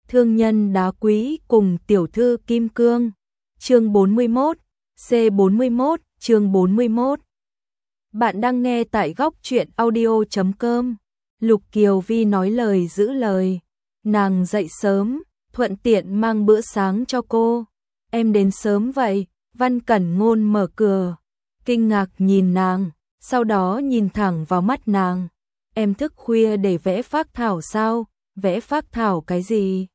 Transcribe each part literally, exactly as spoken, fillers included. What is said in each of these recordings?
Thương nhân đá quý cùng tiểu thư kim cương. Chương bốn mươi mốt, C bốn mươi mốt, chương bốn mươi mốt. Bạn đang nghe tại góc truyện audio chấm com. Lục Kiều Vi nói lời giữ lời. Nàng dậy sớm, thuận tiện mang bữa sáng cho cô. Em đến sớm vậy? Văn Cẩn Ngôn mở cửa, kinh ngạc nhìn nàng, sau đó nhìn thẳng vào mắt nàng. Em thức khuya để vẽ phác thảo sao? Vẽ phác thảo cái gì?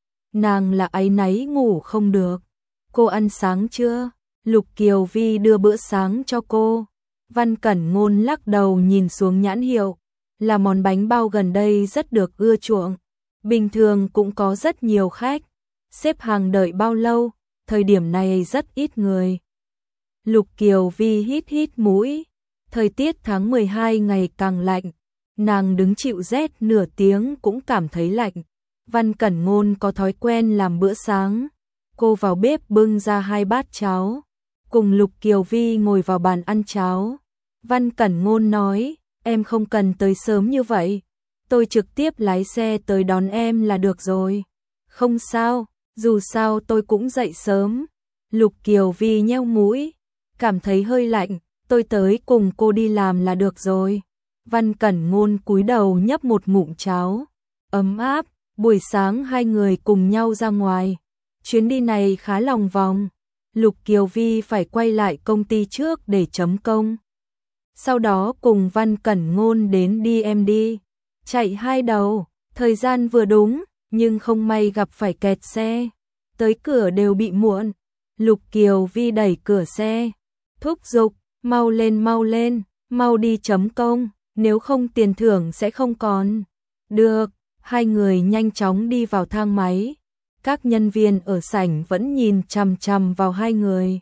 Nàng là áy náy ngủ không được. Cô ăn sáng chưa? Lục Kiều Vi đưa bữa sáng cho cô. Văn Cẩn Ngôn lắc đầu nhìn xuống nhãn hiệu, là món bánh bao gần đây rất được ưa chuộng. Bình thường cũng có rất nhiều khách, xếp hàng đợi bao lâu, thời điểm này rất ít người. Lục Kiều Vi hít hít mũi, thời tiết tháng mười hai ngày càng lạnh, nàng đứng chịu rét nửa tiếng cũng cảm thấy lạnh. Văn Cẩn Ngôn có thói quen làm bữa sáng, cô vào bếp bưng ra hai bát cháo, cùng Lục Kiều Vi ngồi vào bàn ăn cháo. Văn Cẩn Ngôn nói, em không cần tới sớm như vậy, tôi trực tiếp lái xe tới đón em là được rồi. Không sao, dù sao tôi cũng dậy sớm. Lục Kiều Vi nheo mũi, cảm thấy hơi lạnh, tôi tới cùng cô đi làm là được rồi. Văn Cẩn Ngôn cúi đầu nhấp một ngụm cháo, ấm áp. Buổi sáng hai người cùng nhau ra ngoài. Chuyến đi này khá lòng vòng. Lục Kiều Vi phải quay lại công ty trước để chấm công. Sau đó cùng Văn Cẩn Ngôn đến đê em đê. Chạy hai đầu, thời gian vừa đúng, nhưng không may gặp phải kẹt xe. Tới cửa đều bị muộn. Lục Kiều Vi đẩy cửa xe, thúc giục, mau lên mau lên, mau đi chấm công, nếu không tiền thưởng sẽ không còn. Được. Hai người nhanh chóng đi vào thang máy. Các nhân viên ở sảnh vẫn nhìn chằm chằm vào hai người.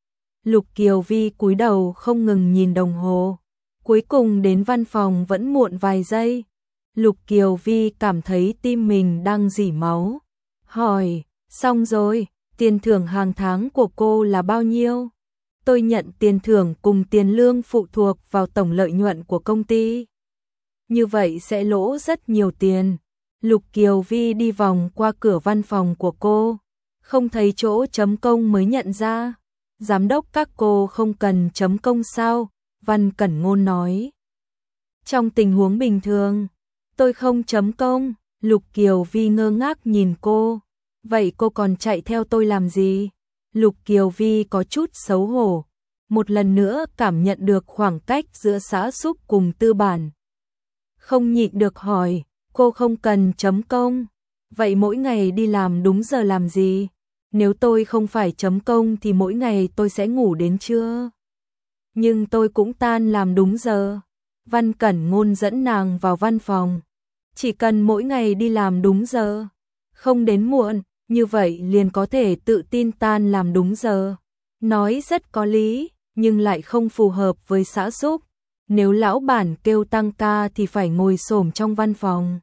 Lục Kiều Vi cúi đầu không ngừng nhìn đồng hồ. Cuối cùng đến văn phòng vẫn muộn vài giây. Lục Kiều Vi cảm thấy tim mình đang rỉ máu. Hỏi, xong rồi, tiền thưởng hàng tháng của cô là bao nhiêu? Tôi nhận tiền thưởng cùng tiền lương phụ thuộc vào tổng lợi nhuận của công ty. Như vậy sẽ lỗ rất nhiều tiền. Lục Kiều Vi đi vòng qua cửa văn phòng của cô, không thấy chỗ chấm công mới nhận ra. Giám đốc các cô không cần chấm công sao? Văn Cẩn Ngôn nói. Trong tình huống bình thường, tôi không chấm công. Lục Kiều Vi ngơ ngác nhìn cô. Vậy cô còn chạy theo tôi làm gì? Lục Kiều Vi có chút xấu hổ. Một lần nữa cảm nhận được khoảng cách giữa xã xúc cùng tư bản. Không nhịn được hỏi. Cô không cần chấm công, vậy mỗi ngày đi làm đúng giờ làm gì? Nếu tôi không phải chấm công thì mỗi ngày tôi sẽ ngủ đến trưa. Nhưng tôi cũng tan làm đúng giờ. Văn Cẩn Ngôn dẫn nàng vào văn phòng. Chỉ cần mỗi ngày đi làm đúng giờ, không đến muộn, như vậy liền có thể tự tin tan làm đúng giờ. Nói rất có lý, nhưng lại không phù hợp với xã xúc. Nếu lão bản kêu tăng ca thì phải ngồi xổm trong văn phòng.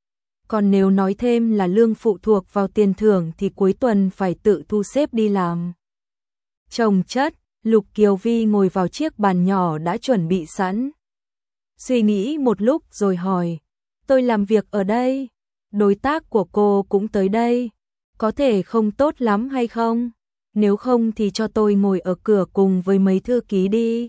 Còn nếu nói thêm là lương phụ thuộc vào tiền thưởng thì cuối tuần phải tự thu xếp đi làm. Chồng chất, Lục Kiều Vi ngồi vào chiếc bàn nhỏ đã chuẩn bị sẵn. Suy nghĩ một lúc rồi hỏi, tôi làm việc ở đây, đối tác của cô cũng tới đây, có thể không tốt lắm hay không? Nếu không thì cho tôi ngồi ở cửa cùng với mấy thư ký đi.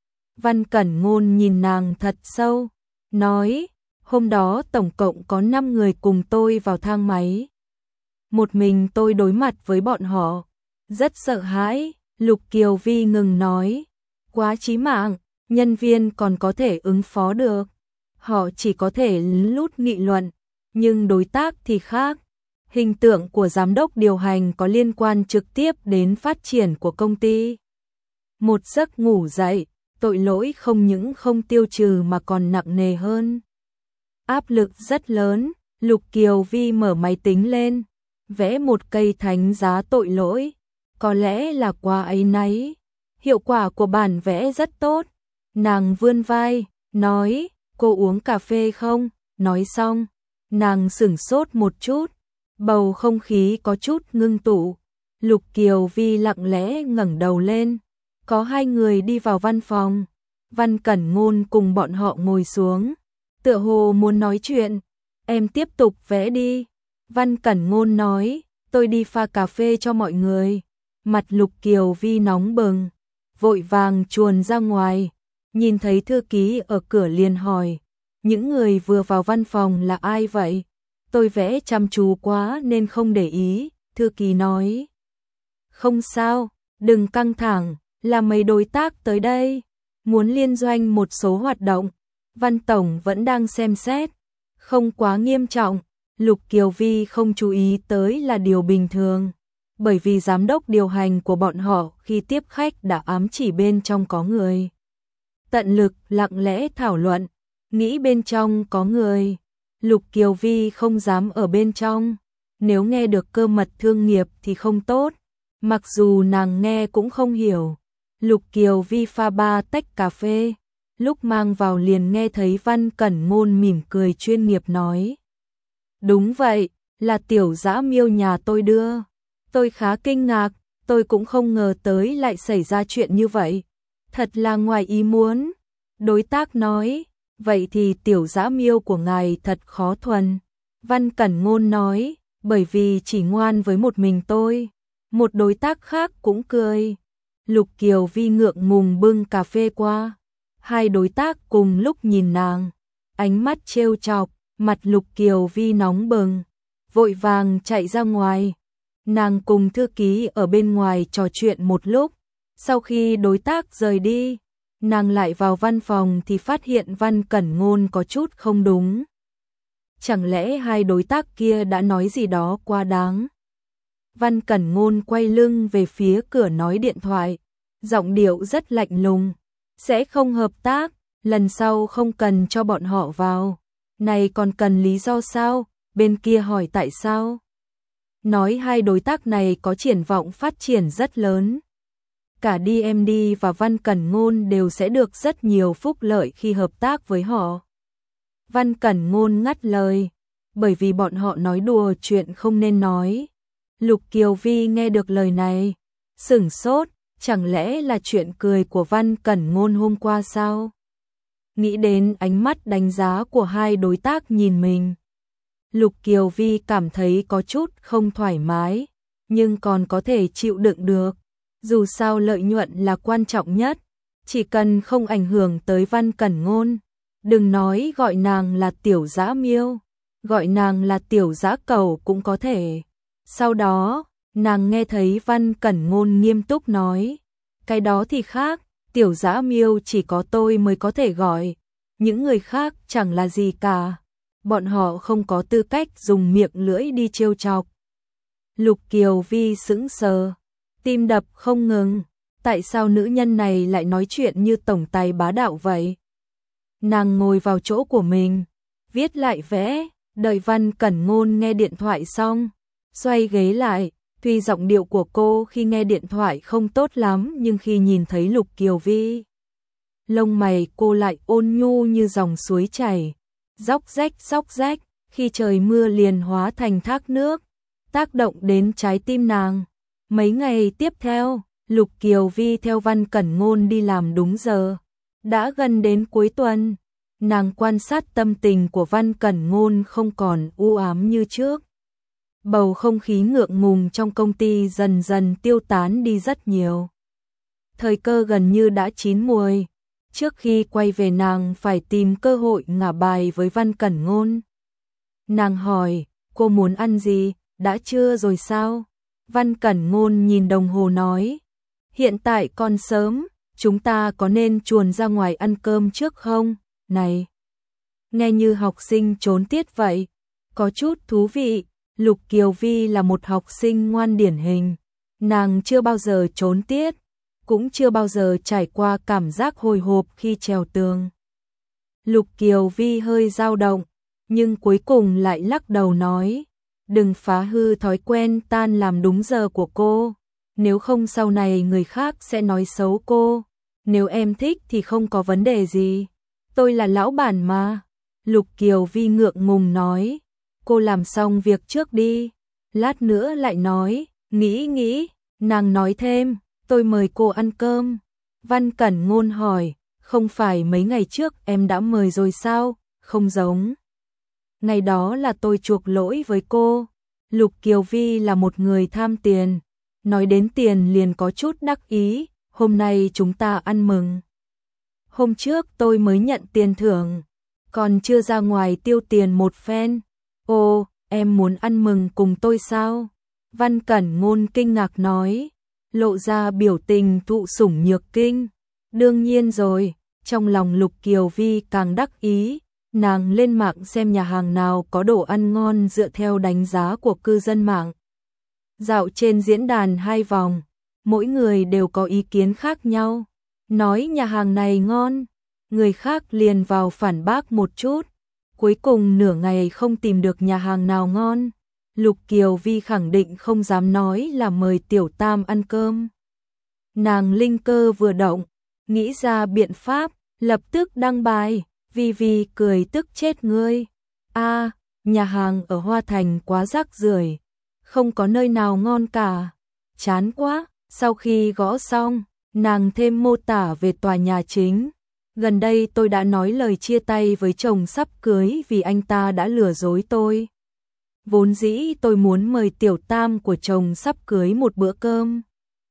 Văn Cẩn Ngôn nhìn nàng thật sâu, nói, hôm đó tổng cộng có năm người cùng tôi vào thang máy. Một mình tôi đối mặt với bọn họ, rất sợ hãi. Lục Kiều Vi ngừng nói, quá chí mạng, nhân viên còn có thể ứng phó được. Họ chỉ có thể lút nghị luận, nhưng đối tác thì khác. Hình tượng của giám đốc điều hành có liên quan trực tiếp đến phát triển của công ty. Một giấc ngủ dậy, tội lỗi không những không tiêu trừ mà còn nặng nề hơn. Áp lực rất lớn, Lục Kiều Vi mở máy tính lên, vẽ một cây thánh giá tội lỗi, có lẽ là quá áy náy. Hiệu quả của bản vẽ rất tốt. Nàng vươn vai, nói, cô uống cà phê không? Nói xong, nàng sửng sốt một chút, bầu không khí có chút ngưng tụ. Lục Kiều Vi lặng lẽ ngẩng đầu lên, có hai người đi vào văn phòng. Văn Cẩn Ngôn cùng bọn họ ngồi xuống, tựa hồ muốn nói chuyện. Em tiếp tục vẽ đi. Văn Cẩn Ngôn nói, tôi đi pha cà phê cho mọi người. Mặt Lục Kiều Vi nóng bừng, vội vàng chuồn ra ngoài, nhìn thấy thư ký ở cửa liền hỏi, những người vừa vào văn phòng là ai vậy? Tôi vẽ chăm chú quá nên không để ý, thư ký nói. Không sao, đừng căng thẳng, là mấy đối tác tới đây, muốn liên doanh một số hoạt động, Văn Tổng vẫn đang xem xét, không quá nghiêm trọng. Lục Kiều Vi không chú ý tới là điều bình thường, bởi vì giám đốc điều hành của bọn họ khi tiếp khách đã ám chỉ bên trong có người. Tận lực lặng lẽ thảo luận, nghĩ bên trong có người. Lục Kiều Vi không dám ở bên trong, nếu nghe được cơ mật thương nghiệp thì không tốt, mặc dù nàng nghe cũng không hiểu. Lục Kiều Vi pha ba tách cà phê, lúc mang vào liền nghe thấy Văn Cẩn Ngôn mỉm cười chuyên nghiệp nói. Đúng vậy, là Tiểu Dã Miêu nhà tôi đưa. Tôi khá kinh ngạc, tôi cũng không ngờ tới lại xảy ra chuyện như vậy. Thật là ngoài ý muốn. Đối tác nói, vậy thì Tiểu Dã Miêu của ngài thật khó thuần. Văn Cẩn Ngôn nói, bởi vì chỉ ngoan với một mình tôi. Một đối tác khác cũng cười. Lục Kiều Vi ngượng ngùng bưng cà phê qua. Hai đối tác cùng lúc nhìn nàng, ánh mắt trêu chọc. Mặt Lục Kiều Vi nóng bừng, vội vàng chạy ra ngoài. Nàng cùng thư ký ở bên ngoài trò chuyện một lúc, sau khi đối tác rời đi, nàng lại vào văn phòng thì phát hiện Văn Cẩn Ngôn có chút không đúng. Chẳng lẽ hai đối tác kia đã nói gì đó quá đáng? Văn Cẩn Ngôn quay lưng về phía cửa nói điện thoại, giọng điệu rất lạnh lùng, sẽ không hợp tác, lần sau không cần cho bọn họ vào. Này còn cần lý do sao? Bên kia hỏi tại sao? Nói hai đối tác này có triển vọng phát triển rất lớn. Cả đê em đê và Văn Cẩn Ngôn đều sẽ được rất nhiều phúc lợi khi hợp tác với họ. Văn Cẩn Ngôn ngắt lời, bởi vì bọn họ nói đùa chuyện không nên nói. Lục Kiều Vi nghe được lời này, sửng sốt, chẳng lẽ là chuyện cười của Văn Cẩn Ngôn hôm qua sao? Nghĩ đến ánh mắt đánh giá của hai đối tác nhìn mình, Lục Kiều Vi cảm thấy có chút không thoải mái, nhưng còn có thể chịu đựng được. Dù sao lợi nhuận là quan trọng nhất, chỉ cần không ảnh hưởng tới Văn Cẩn Ngôn. Đừng nói gọi nàng là Tiểu Dã Miêu, gọi nàng là Tiểu Dã Cẩu cũng có thể. Sau đó, nàng nghe thấy Văn Cẩn Ngôn nghiêm túc nói, cái đó thì khác. Tiểu Dã Miêu chỉ có tôi mới có thể gọi, những người khác chẳng là gì cả. Bọn họ không có tư cách dùng miệng lưỡi đi trêu chọc. Lục Kiều Vi sững sờ, tim đập không ngừng. Tại sao nữ nhân này lại nói chuyện như tổng tài bá đạo vậy? Nàng ngồi vào chỗ của mình, viết lại vẽ, đợi Văn Cẩn Ngôn nghe điện thoại xong, xoay ghế lại. Tuy giọng điệu của cô khi nghe điện thoại không tốt lắm nhưng khi nhìn thấy Lục Kiều Vi, lông mày cô lại ôn nhu như dòng suối chảy, róc rách róc rách, khi trời mưa liền hóa thành thác nước, tác động đến trái tim nàng. Mấy ngày tiếp theo, Lục Kiều Vi theo Văn Cẩn Ngôn đi làm đúng giờ. Đã gần đến cuối tuần, nàng quan sát tâm tình của Văn Cẩn Ngôn không còn u ám như trước. Bầu không khí ngượng ngùng trong công ty dần dần tiêu tán đi rất nhiều. Thời cơ gần như đã chín muồi. Trước khi quay về nàng phải tìm cơ hội ngả bài với Văn Cẩn Ngôn. Nàng hỏi, cô muốn ăn gì, đã trưa rồi sao? Văn Cẩn Ngôn nhìn đồng hồ nói, hiện tại còn sớm, chúng ta có nên chuồn ra ngoài ăn cơm trước không? Này, nghe như học sinh trốn tiết vậy, có chút thú vị. Lục Kiều Vi là một học sinh ngoan điển hình, nàng chưa bao giờ trốn tiết, cũng chưa bao giờ trải qua cảm giác hồi hộp khi trèo tường. Lục Kiều Vi hơi dao động, nhưng cuối cùng lại lắc đầu nói, đừng phá hư thói quen tan làm đúng giờ của cô, nếu không sau này người khác sẽ nói xấu cô, nếu em thích thì không có vấn đề gì, tôi là lão bản mà. Lục Kiều Vi ngượng ngùng nói, cô làm xong việc trước đi, lát nữa lại nói, nghĩ nghĩ, nàng nói thêm, tôi mời cô ăn cơm. Văn Cẩn Ngôn hỏi, không phải mấy ngày trước em đã mời rồi sao? Không giống. Ngày đó là tôi chuộc lỗi với cô, Lục Kiều Vi là một người tham tiền, nói đến tiền liền có chút đắc ý, hôm nay chúng ta ăn mừng. Hôm trước tôi mới nhận tiền thưởng, còn chưa ra ngoài tiêu tiền một phen. Ồ, em muốn ăn mừng cùng tôi sao? Văn Cẩn Ngôn kinh ngạc nói, lộ ra biểu tình thụ sủng nhược kinh. Đương nhiên rồi, trong lòng Lục Kiều Vi càng đắc ý, nàng lên mạng xem nhà hàng nào có đồ ăn ngon dựa theo đánh giá của cư dân mạng. Dạo trên diễn đàn hai vòng, mỗi người đều có ý kiến khác nhau, nói nhà hàng này ngon, người khác liền vào phản bác một chút, cuối cùng nửa ngày không tìm được nhà hàng nào ngon. Lục Kiều Vi khẳng định không dám nói là mời Tiểu Tam ăn cơm. Nàng linh cơ vừa động, nghĩ ra biện pháp, lập tức đăng bài, Vi Vi cười tức chết ngươi. A, nhà hàng ở Hoa Thành quá rác rưởi, không có nơi nào ngon cả. Chán quá, sau khi gõ xong, nàng thêm mô tả về tòa nhà chính. Gần đây tôi đã nói lời chia tay với chồng sắp cưới vì anh ta đã lừa dối tôi. Vốn dĩ tôi muốn mời Tiểu Tam của chồng sắp cưới một bữa cơm,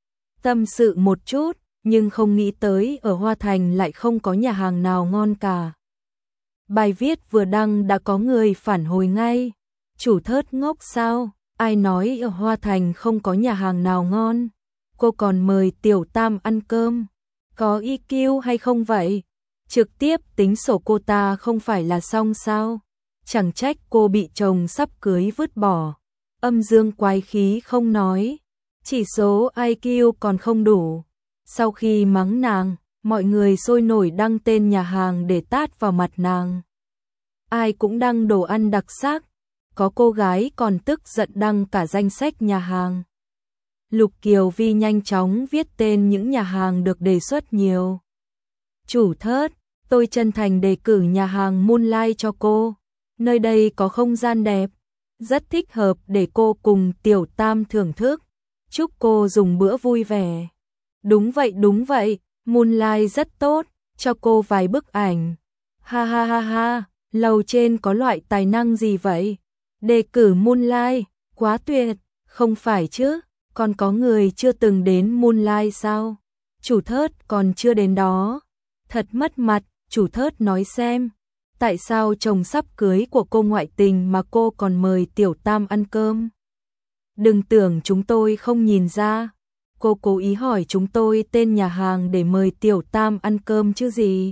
tâm sự một chút, nhưng không nghĩ tới ở Hoa Thành lại không có nhà hàng nào ngon cả. Bài viết vừa đăng đã có người phản hồi ngay, chủ thớt ngốc sao, ai nói ở Hoa Thành không có nhà hàng nào ngon, cô còn mời Tiểu Tam ăn cơm, có i kiu hay không vậy? Trực tiếp tính sổ cô ta không phải là xong sao? Chẳng trách cô bị chồng sắp cưới vứt bỏ. Âm dương quái khí không nói, chỉ số i kiu còn không đủ. Sau khi mắng nàng, mọi người sôi nổi đăng tên nhà hàng để tát vào mặt nàng. Ai cũng đăng đồ ăn đặc sắc, có cô gái còn tức giận đăng cả danh sách nhà hàng. Lục Kiều Vi nhanh chóng viết tên những nhà hàng được đề xuất nhiều. Chủ thớt, tôi chân thành đề cử nhà hàng Moonlight cho cô. Nơi đây có không gian đẹp, rất thích hợp để cô cùng Tiểu Tam thưởng thức. Chúc cô dùng bữa vui vẻ. Đúng vậy đúng vậy, Moonlight rất tốt, cho cô vài bức ảnh. Ha ha ha ha, lầu trên có loại tài năng gì vậy? Đề cử Moonlight, quá tuyệt, không phải chứ, còn có người chưa từng đến Moonlight sao? Chủ thớt còn chưa đến đó. Thật mất mặt, chủ thớt nói xem. Tại sao chồng sắp cưới của cô ngoại tình mà cô còn mời Tiểu Tam ăn cơm? Đừng tưởng chúng tôi không nhìn ra. Cô cố ý hỏi chúng tôi tên nhà hàng để mời Tiểu Tam ăn cơm chứ gì?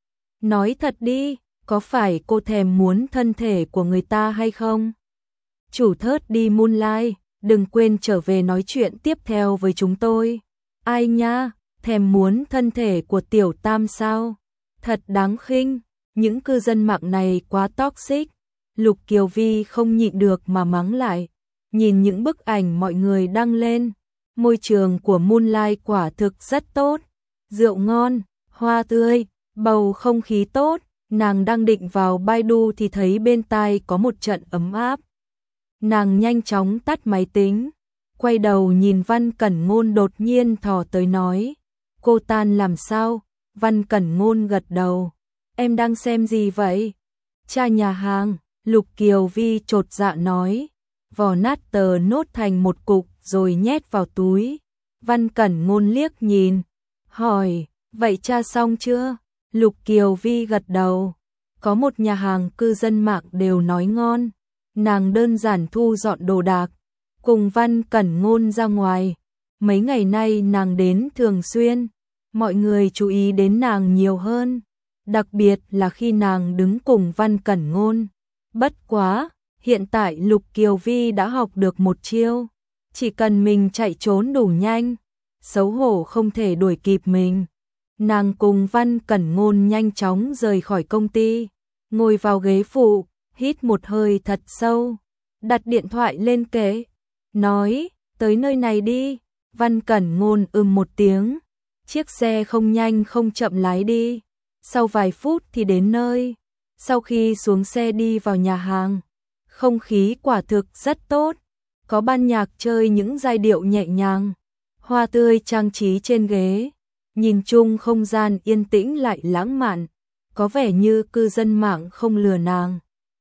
Nói thật đi, có phải cô thèm muốn thân thể của người ta hay không? Chủ thớt đi Moonlight, đừng quên trở về nói chuyện tiếp theo với chúng tôi. Ai nha, thèm muốn thân thể của Tiểu Tam sao? Thật đáng khinh. Những cư dân mạng này quá toxic. Lục Kiều Vi không nhịn được mà mắng lại. Nhìn những bức ảnh mọi người đăng lên, môi trường của Moonlight quả thực rất tốt. Rượu ngon, hoa tươi, bầu không khí tốt. Nàng đang định vào Baidu thì thấy bên tai có một trận ấm áp. Nàng nhanh chóng tắt máy tính, quay đầu nhìn Văn Cẩn Ngôn đột nhiên thò tới nói. Cô Tan làm sao? Văn Cẩn Ngôn gật đầu. Em đang xem gì vậy? Tra nhà hàng, Lục Kiều Vi chột dạ nói. Vò nát tờ nốt thành một cục rồi nhét vào túi. Văn Cẩn Ngôn liếc nhìn, hỏi, vậy tra xong chưa? Lục Kiều Vi gật đầu. Có một nhà hàng cư dân mạng đều nói ngon. Nàng đơn giản thu dọn đồ đạc, cùng Văn Cẩn Ngôn ra ngoài. Mấy ngày nay nàng đến thường xuyên, mọi người chú ý đến nàng nhiều hơn. Đặc biệt là khi nàng đứng cùng Văn Cẩn Ngôn. Bất quá, hiện tại Lục Kiều Vi đã học được một chiêu. Chỉ cần mình chạy trốn đủ nhanh, xấu hổ không thể đuổi kịp mình. Nàng cùng Văn Cẩn Ngôn nhanh chóng rời khỏi công ty, ngồi vào ghế phụ, hít một hơi thật sâu, đặt điện thoại lên kệ, nói, tới nơi này đi. Văn Cẩn Ngôn ừm một tiếng, chiếc xe không nhanh không chậm lái đi. Sau vài phút thì đến nơi. Sau khi xuống xe đi vào nhà hàng, không khí quả thực rất tốt. Có ban nhạc chơi những giai điệu nhẹ nhàng, hoa tươi trang trí trên ghế. Nhìn chung không gian yên tĩnh lại lãng mạn, có vẻ như cư dân mạng không lừa nàng.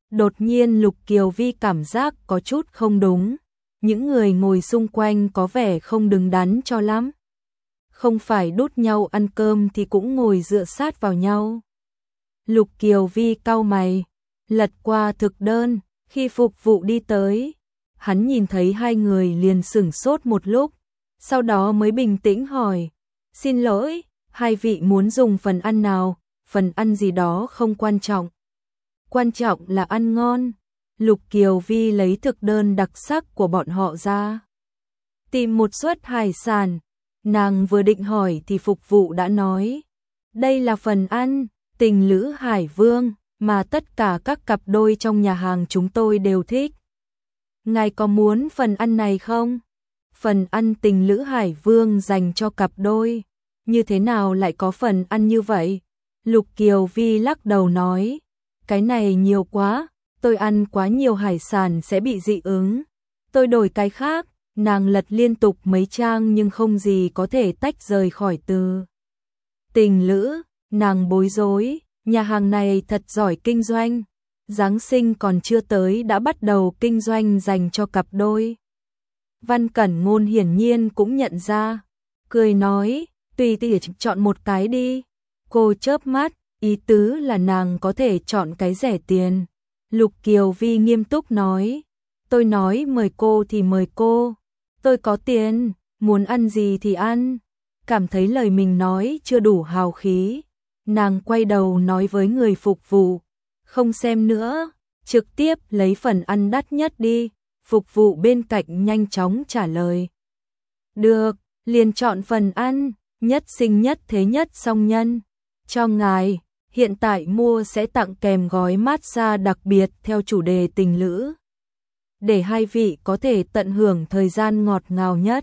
Đột nhiên Lục Kiều Vi cảm giác có chút không đúng, những người ngồi xung quanh có vẻ không đứng đắn cho lắm. Không phải đút nhau ăn cơm thì cũng ngồi dựa sát vào nhau. Lục Kiều Vi cau mày, lật qua thực đơn, khi phục vụ đi tới, hắn nhìn thấy hai người liền sửng sốt một lúc, sau đó mới bình tĩnh hỏi, xin lỗi, hai vị muốn dùng phần ăn nào, phần ăn gì đó không quan trọng. Quan trọng là ăn ngon. Lục Kiều Vi lấy thực đơn đặc sắc của bọn họ ra. Tìm một suất hải sản, nàng vừa định hỏi thì phục vụ đã nói, đây là phần ăn Tình Lữ Hải Vương mà tất cả các cặp đôi trong nhà hàng chúng tôi đều thích. Ngài có muốn phần ăn này không? Phần ăn Tình Lữ Hải Vương dành cho cặp đôi, như thế nào lại có phần ăn như vậy? Lục Kiều Vi lắc đầu nói, cái này nhiều quá, tôi ăn quá nhiều hải sản sẽ bị dị ứng. Tôi đổi cái khác. Nàng lật liên tục mấy trang nhưng không gì có thể tách rời khỏi từ Tình Lữ. Nàng bối rối, nhà hàng này thật giỏi kinh doanh. Giáng sinh còn chưa tới đã bắt đầu kinh doanh dành cho cặp đôi. Văn Cẩn Ngôn hiển nhiên cũng nhận ra, cười nói, tùy tỉ chọn một cái đi. Cô chớp mắt, ý tứ là nàng có thể chọn cái rẻ tiền. Lục Kiều Vi nghiêm túc nói, tôi nói mời cô thì mời cô. Tôi có tiền, muốn ăn gì thì ăn. Cảm thấy lời mình nói chưa đủ hào khí, nàng quay đầu nói với người phục vụ, không xem nữa, trực tiếp lấy phần ăn đắt nhất đi. Phục vụ bên cạnh nhanh chóng trả lời, được, liền chọn phần ăn nhất sinh nhất thế nhất song nhân cho ngài. Hiện tại mua sẽ tặng kèm gói massage đặc biệt theo chủ đề tình lữ, để hai vị có thể tận hưởng thời gian ngọt ngào nhất.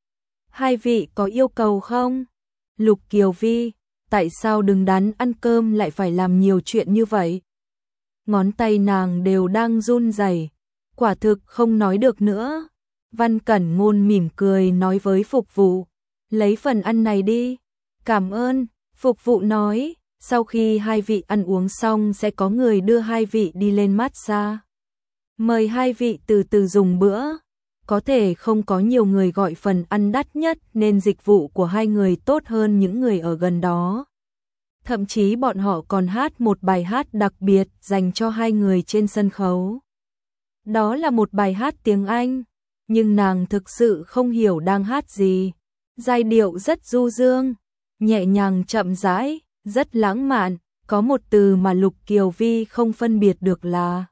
Hai vị có yêu cầu không? Lục Kiều Vi, tại sao đứng đắn ăn cơm lại phải làm nhiều chuyện như vậy? Ngón tay nàng đều đang run rẩy, quả thực không nói được nữa. Văn Cẩn Ngôn mỉm cười nói với phục vụ, lấy phần ăn này đi. Cảm ơn. Phục vụ nói, sau khi hai vị ăn uống xong sẽ có người đưa hai vị đi lên massage. Mời hai vị từ từ dùng bữa. Có thể không có nhiều người gọi phần ăn đắt nhất nên dịch vụ của hai người tốt hơn những người ở gần đó. Thậm chí bọn họ còn hát một bài hát đặc biệt dành cho hai người trên sân khấu. Đó là một bài hát tiếng Anh, nhưng nàng thực sự không hiểu đang hát gì. Giai điệu rất du dương, nhẹ nhàng chậm rãi, rất lãng mạn, có một từ mà Lục Kiều Vi không phân biệt được là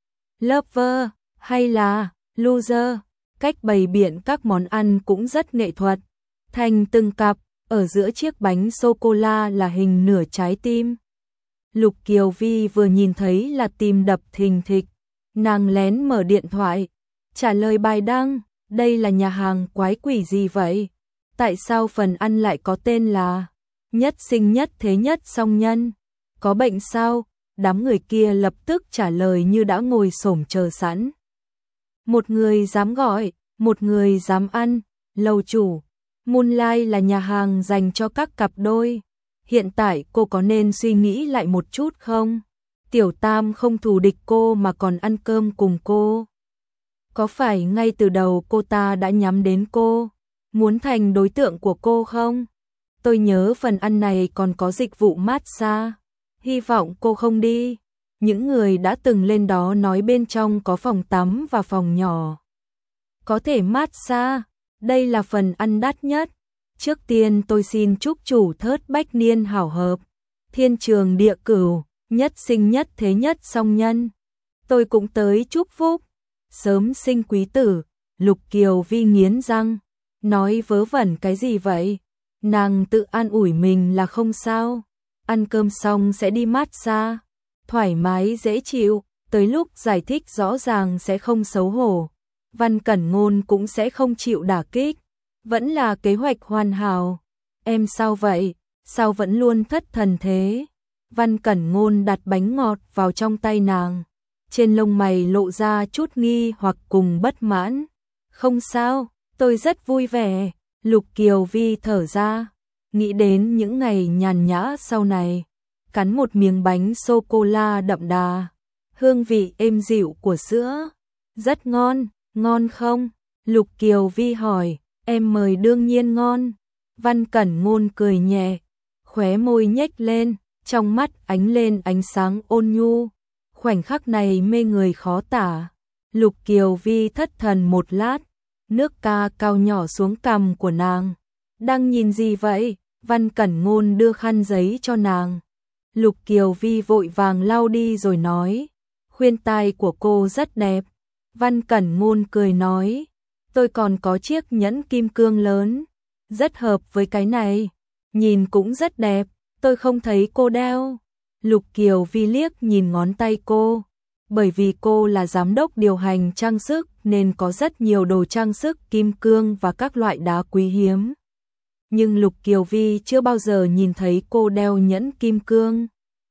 lover hay là loser. Cách bày biện các món ăn cũng rất nghệ thuật. Thành từng cặp, ở giữa chiếc bánh sô-cô-la là hình nửa trái tim. Lục Kiều Vi vừa nhìn thấy là tim đập thình thịch. Nàng lén mở điện thoại, trả lời bài đăng, đây là nhà hàng quái quỷ gì vậy? Tại sao phần ăn lại có tên là nhất sinh nhất thế nhất song nhân? Có bệnh sao? Đám người kia lập tức trả lời như đã ngồi xổm chờ sẵn. Một người dám gọi, một người dám ăn. Lầu chủ, Moonlight là nhà hàng dành cho các cặp đôi. Hiện tại cô có nên suy nghĩ lại một chút không? Tiểu Tam không thù địch cô mà còn ăn cơm cùng cô. Có phải ngay từ đầu cô ta đã nhắm đến cô, muốn thành đối tượng của cô không? Tôi nhớ phần ăn này còn có dịch vụ massage. Hy vọng cô không đi. Những người đã từng lên đó nói bên trong có phòng tắm và phòng nhỏ. Có thể massage, đây là phần ăn đắt nhất. Trước tiên tôi xin chúc chủ Thớt Bách Niên hảo hợp, thiên trường địa cửu, nhất sinh nhất thế nhất song nhân. Tôi cũng tới chúc phúc, sớm sinh quý tử. Lục Kiều Vi nghiến răng, nói vớ vẩn cái gì vậy? Nàng tự an ủi mình là không sao, ăn cơm xong sẽ đi massage, thoải mái dễ chịu, tới lúc giải thích rõ ràng sẽ không xấu hổ. Văn Cẩn Ngôn cũng sẽ không chịu đả kích, vẫn là kế hoạch hoàn hảo. Em sao vậy? Sao vẫn luôn thất thần thế? Văn Cẩn Ngôn đặt bánh ngọt vào trong tay nàng, trên lông mày lộ ra chút nghi hoặc cùng bất mãn. Không sao, tôi rất vui vẻ. Lục Kiều Vi thở ra, nghĩ đến những ngày nhàn nhã sau này, cắn một miếng bánh sô-cô-la đậm đà, hương vị êm dịu của sữa. Rất ngon, ngon không? Lục Kiều Vi hỏi. Em mời đương nhiên ngon. Văn Cẩn Ngôn cười nhẹ, khóe môi nhếch lên, trong mắt ánh lên ánh sáng ôn nhu. Khoảnh khắc này mê người khó tả. Lục Kiều Vi thất thần một lát, nước ca cao nhỏ xuống cằm của nàng. Đang nhìn gì vậy? Văn Cẩn Ngôn đưa khăn giấy cho nàng. Lục Kiều Vi vội vàng lau đi rồi nói, khuyên tai của cô rất đẹp. Văn Cẩn Ngôn cười nói, tôi còn có chiếc nhẫn kim cương lớn, rất hợp với cái này, nhìn cũng rất đẹp, tôi không thấy cô đeo. Lục Kiều Vi liếc nhìn ngón tay cô, bởi vì cô là giám đốc điều hành trang sức nên có rất nhiều đồ trang sức kim cương và các loại đá quý hiếm. Nhưng Lục Kiều Vi chưa bao giờ nhìn thấy cô đeo nhẫn kim cương.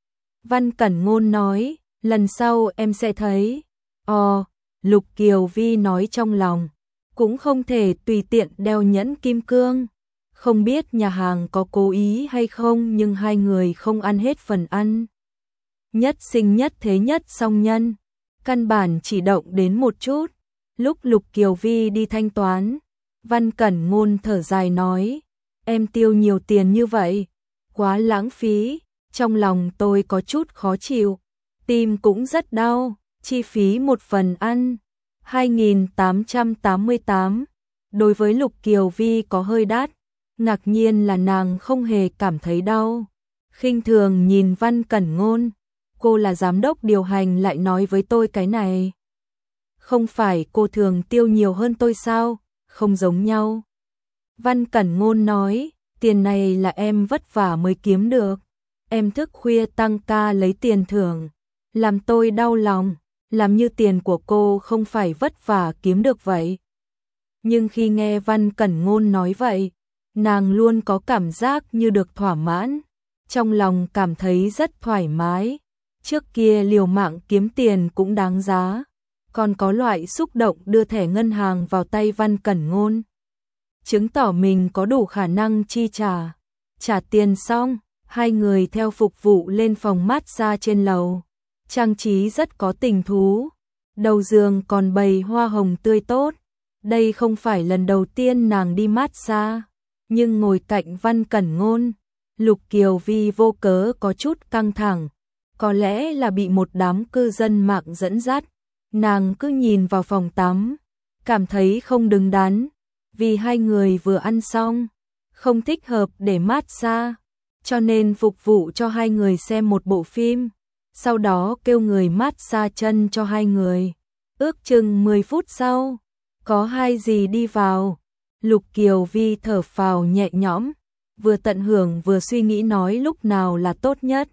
Văn Cẩn Ngôn nói, lần sau em sẽ thấy. Ồ, Lục Kiều Vi nói trong lòng, cũng không thể tùy tiện đeo nhẫn kim cương. Không biết nhà hàng có cố ý hay không nhưng hai người không ăn hết phần ăn. Nhất sinh nhất thế nhất song nhân, căn bản chỉ động đến một chút. Lúc Lục Kiều Vi đi thanh toán, Văn Cẩn Ngôn thở dài nói, em tiêu nhiều tiền như vậy, quá lãng phí. Trong lòng tôi có chút khó chịu, tim cũng rất đau, chi phí một phần ăn, hai nghìn tám trăm tám mươi tám. Đối với Lục Kiều Vi có hơi đắt, ngạc nhiên là nàng không hề cảm thấy đau. Khinh thường nhìn Văn Cẩn Ngôn, cô là giám đốc điều hành lại nói với tôi cái này. Không phải cô thường tiêu nhiều hơn tôi sao, không giống nhau. Văn Cẩn Ngôn nói, tiền này là em vất vả mới kiếm được. Em thức khuya tăng ca lấy tiền thưởng, làm tôi đau lòng, làm như tiền của cô không phải vất vả kiếm được vậy. Nhưng khi nghe Văn Cẩn Ngôn nói vậy, nàng luôn có cảm giác như được thỏa mãn, trong lòng cảm thấy rất thoải mái. Trước kia liều mạng kiếm tiền cũng đáng giá, còn có loại xúc động đưa thẻ ngân hàng vào tay Văn Cẩn Ngôn, chứng tỏ mình có đủ khả năng chi trả. Trả tiền xong, hai người theo phục vụ lên phòng massage trên lầu, trang trí rất có tình thú, đầu giường còn bày hoa hồng tươi tốt. Đây không phải lần đầu tiên nàng đi massage, nhưng ngồi cạnh Văn Cẩn Ngôn, Lục Kiều Vi vô cớ có chút căng thẳng, có lẽ là bị một đám cư dân mạng dẫn dắt. Nàng cứ nhìn vào phòng tắm, cảm thấy không đứng đắn, vì hai người vừa ăn xong, không thích hợp để massage, cho nên phục vụ cho hai người xem một bộ phim, sau đó kêu người massage chân cho hai người. Ước chừng mười phút sau, có hai dì đi vào, Lục Kiều Vi thở phào nhẹ nhõm, vừa tận hưởng vừa suy nghĩ nói lúc nào là tốt nhất.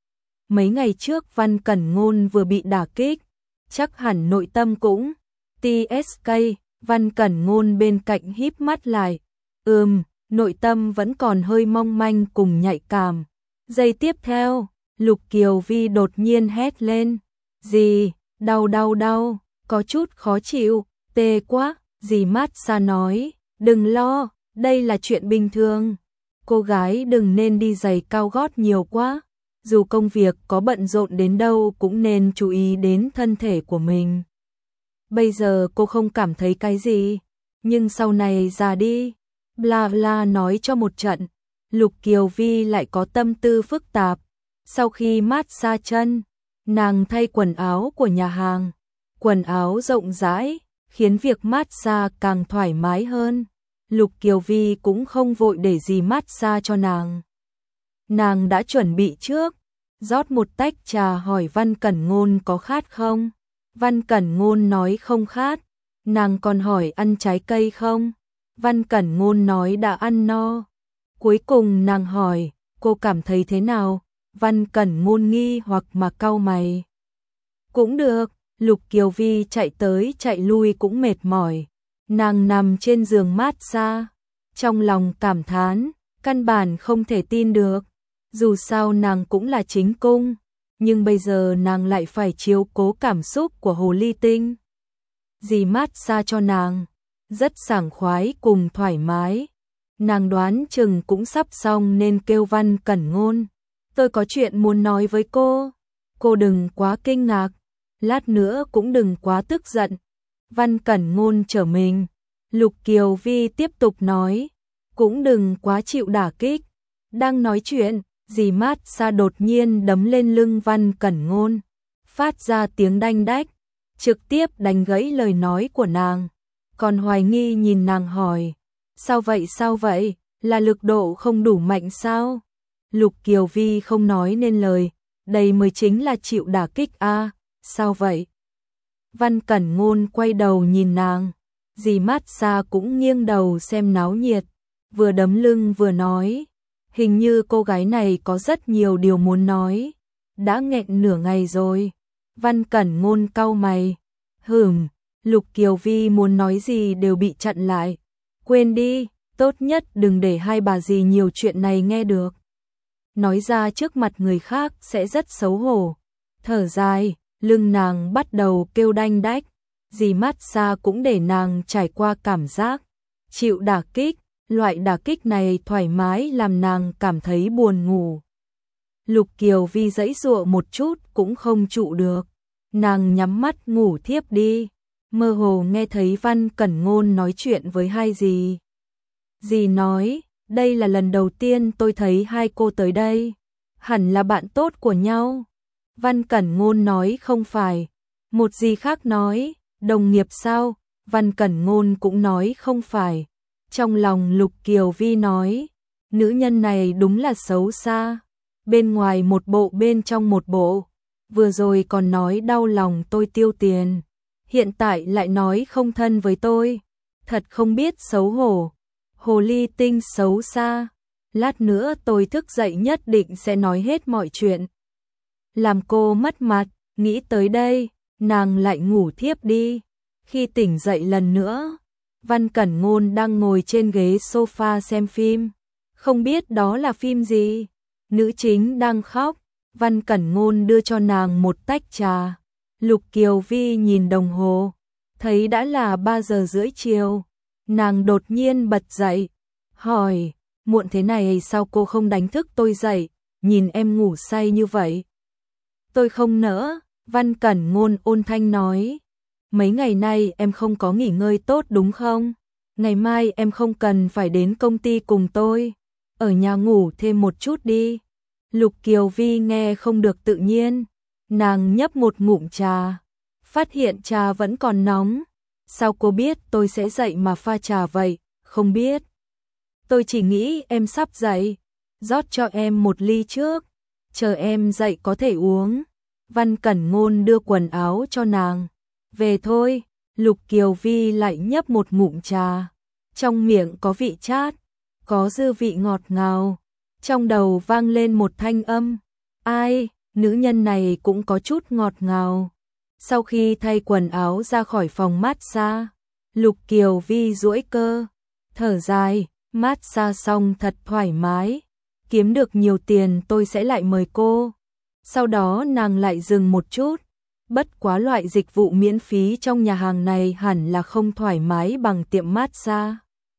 Mấy ngày trước Văn Cẩn Ngôn vừa bị đả kích, chắc hẳn nội tâm cũng tê ét ca. Văn Cẩn Ngôn bên cạnh híp mắt lại, ừm, nội tâm vẫn còn hơi mong manh cùng nhạy cảm. Giây tiếp theo, Lục Kiều Vi đột nhiên hét lên, gì, đau đau đau, có chút khó chịu, tê quá. Dì massage nói, đừng lo, đây là chuyện bình thường. Cô gái đừng nên đi giày cao gót nhiều quá, dù công việc có bận rộn đến đâu cũng nên chú ý đến thân thể của mình. Bây giờ cô không cảm thấy cái gì, nhưng sau này già đi, bla bla nói cho một trận. Lục Kiều Vi lại có tâm tư phức tạp. Sau khi massage chân, nàng thay quần áo của nhà hàng, quần áo rộng rãi, khiến việc massage càng thoải mái hơn. Lục Kiều Vi cũng không vội để gì massage cho nàng. Nàng đã chuẩn bị trước, rót một tách trà hỏi Văn Cẩn Ngôn có khát không. Văn Cẩn Ngôn nói không khát. Nàng còn hỏi ăn trái cây không. Văn Cẩn Ngôn nói đã ăn no. Cuối cùng nàng hỏi, cô cảm thấy thế nào? Văn Cẩn Ngôn nghi hoặc mà cau mày. Cũng được. Lục Kiều Vi chạy tới chạy lui cũng mệt mỏi. Nàng nằm trên giường massage, trong lòng cảm thán, căn bản không thể tin được. Dù sao nàng cũng là chính cung, nhưng bây giờ nàng lại phải chiếu cố cảm xúc của hồ ly tinh. Dì massage cho nàng, rất sảng khoái cùng thoải mái. Nàng đoán chừng cũng sắp xong nên kêu Văn Cẩn Ngôn, tôi có chuyện muốn nói với cô. Cô đừng quá kinh ngạc. lát nữa cũng đừng quá tức giận. Văn Cẩn Ngôn trở mình. Lục Kiều Vi tiếp tục nói, cũng đừng quá chịu đả kích. Đang nói chuyện, dì Mát Xa đột nhiên đấm lên lưng Văn Cẩn Ngôn, phát ra tiếng đanh đách, trực tiếp đánh gãy lời nói của nàng. Còn hoài nghi nhìn nàng hỏi, sao vậy sao vậy, là lực độ không đủ mạnh sao? Lục Kiều Vi không nói nên lời, đây mới chính là chịu đả kích a, à, sao vậy? Văn Cẩn Ngôn quay đầu nhìn nàng, dì Mát Xa cũng nghiêng đầu xem náo nhiệt, vừa đấm lưng vừa nói, hình như cô gái này có rất nhiều điều muốn nói, đã nghẹn nửa ngày rồi. Văn Cẩn Ngôn cau mày, hừm, Lục Kiều Vi muốn nói gì đều bị chặn lại, quên đi, tốt nhất đừng để hai bà dì nhiều chuyện này nghe được. Nói ra trước mặt người khác sẽ rất xấu hổ. Thở dài, lưng nàng bắt đầu kêu đanh đách, dì Mát Xa cũng để nàng trải qua cảm giác chịu đả kích, loại đả kích này thoải mái làm nàng cảm thấy buồn ngủ. Lục Kiều Vi giãy giụa một chút cũng không trụ được, nàng nhắm mắt ngủ thiếp đi, mơ hồ nghe thấy Văn Cẩn Ngôn nói chuyện với hai dì. Dì nói, đây là lần đầu tiên tôi thấy hai cô tới đây, hẳn là bạn tốt của nhau. Văn Cẩn Ngôn nói không phải. Một dì khác nói, đồng nghiệp sao? Văn Cẩn Ngôn cũng nói không phải. Trong lòng Lục Kiều Vi nói, nữ nhân này đúng là xấu xa, bên ngoài một bộ bên trong một bộ, vừa rồi còn nói đau lòng tôi tiêu tiền, hiện tại lại nói không thân với tôi, thật không biết xấu hổ. Hồ ly tinh xấu xa, lát nữa tôi thức dậy nhất định sẽ nói hết mọi chuyện. Làm cô mất mặt, nghĩ tới đây, nàng lại ngủ thiếp đi. Khi tỉnh dậy lần nữa, Văn Cẩn Ngôn đang ngồi trên ghế sofa xem phim. Không biết đó là phim gì, nữ chính đang khóc, Văn Cẩn Ngôn đưa cho nàng một tách trà. Lục Kiều Vi nhìn đồng hồ, thấy đã là ba giờ rưỡi chiều. Nàng đột nhiên bật dậy, hỏi, muộn thế này sao cô không đánh thức tôi dậy, nhìn em ngủ say như vậy. Tôi không nỡ, Văn Cẩn Ngôn ôn thanh nói, mấy ngày nay em không có nghỉ ngơi tốt đúng không? Ngày mai em không cần phải đến công ty cùng tôi, ở nhà ngủ thêm một chút đi. Lục Kiều Vi nghe không được tự nhiên, nàng nhấp một ngụm trà, phát hiện trà vẫn còn nóng. Sao cô biết tôi sẽ dậy mà pha trà vậy? Không biết. Tôi chỉ nghĩ em sắp dậy, rót cho em một ly trước, chờ em dậy có thể uống. Văn Cẩn Ngôn đưa quần áo cho nàng. Về thôi, Lục Kiều Vi lại nhấp một ngụm trà. Trong miệng có vị chát, có dư vị ngọt ngào. Trong đầu vang lên một thanh âm. Ai, nữ nhân này cũng có chút ngọt ngào. Sau khi thay quần áo ra khỏi phòng massage, Lục Kiều Vi duỗi cơ, thở dài, massage xong thật thoải mái, kiếm được nhiều tiền tôi sẽ lại mời cô. Sau đó nàng lại dừng một chút, bất quá loại dịch vụ miễn phí trong nhà hàng này hẳn là không thoải mái bằng tiệm massage.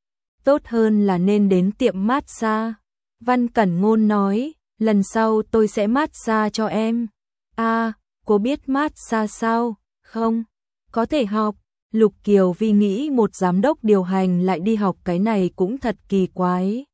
Tốt hơn là nên đến tiệm massage. Văn Cẩn Ngôn nói, lần sau tôi sẽ massage cho em. À, cô biết massage sao? Không, có thể học. Lục Kiều Vi nghĩ một giám đốc điều hành lại đi học cái này cũng thật kỳ quái.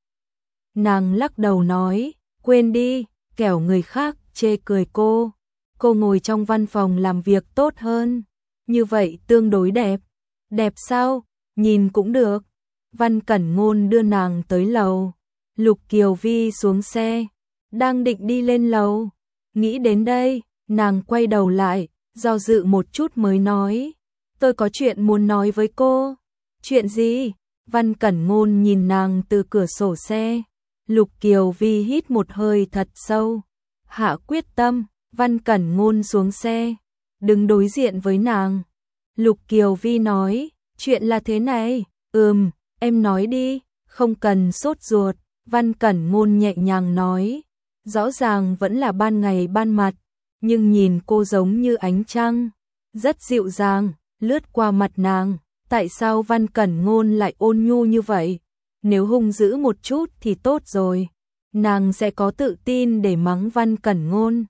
Nàng lắc đầu nói, quên đi, kẻo người khác chê cười cô. Cô ngồi trong văn phòng làm việc tốt hơn, như vậy tương đối đẹp. Đẹp sao? Nhìn cũng được. Văn Cẩn Ngôn đưa nàng tới lầu. Lục Kiều Vi xuống xe, đang định đi lên lầu. Nghĩ đến đây, nàng quay đầu lại, do dự một chút mới nói, tôi có chuyện muốn nói với cô. Chuyện gì? Văn Cẩn Ngôn nhìn nàng từ cửa sổ xe. Lục Kiều Vi hít một hơi thật sâu, hạ quyết tâm. Văn Cẩn Ngôn xuống xe, đứng đối diện với nàng. Lục Kiều Vi nói, chuyện là thế này. Ừm, em nói đi, không cần sốt ruột. Văn Cẩn Ngôn nhẹ nhàng nói, rõ ràng vẫn là ban ngày ban mặt, nhưng nhìn cô giống như ánh trăng, rất dịu dàng, lướt qua mặt nàng. Tại sao Văn Cẩn Ngôn lại ôn nhu như vậy? Nếu hung dữ một chút thì tốt rồi, nàng sẽ có tự tin để mắng Văn Cẩn Ngôn.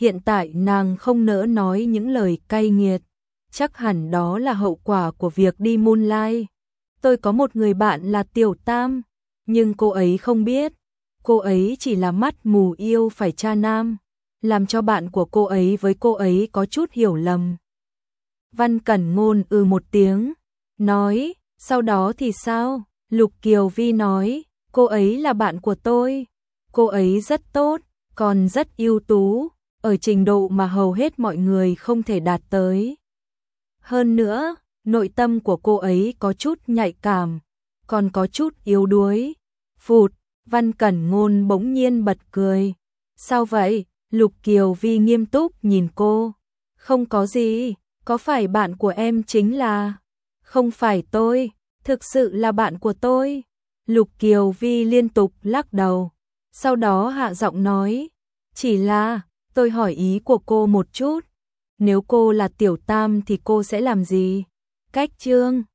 Hiện tại nàng không nỡ nói những lời cay nghiệt, chắc hẳn đó là hậu quả của việc đi Moonlight. Tôi có một người bạn là Tiểu Tam, nhưng cô ấy không biết, cô ấy chỉ là mắt mù yêu phải cha nam, làm cho bạn của cô ấy với cô ấy có chút hiểu lầm. Văn Cẩn Ngôn ừ một tiếng, nói, sau đó thì sao? Lục Kiều Vi nói, cô ấy là bạn của tôi, cô ấy rất tốt, còn rất ưu tú, ở trình độ mà hầu hết mọi người không thể đạt tới. Hơn nữa, nội tâm của cô ấy có chút nhạy cảm, còn có chút yếu đuối. Phụt, Văn Cẩn Ngôn bỗng nhiên bật cười. Sao vậy? Lục Kiều Vi nghiêm túc nhìn cô. Không có gì, có phải bạn của em chính là... Không phải tôi, thực sự là bạn của tôi. Lục Kiều Vi liên tục lắc đầu. Sau đó hạ giọng nói, chỉ là, tôi hỏi ý của cô một chút. Nếu cô là Tiểu Tam thì cô sẽ làm gì? Cách chương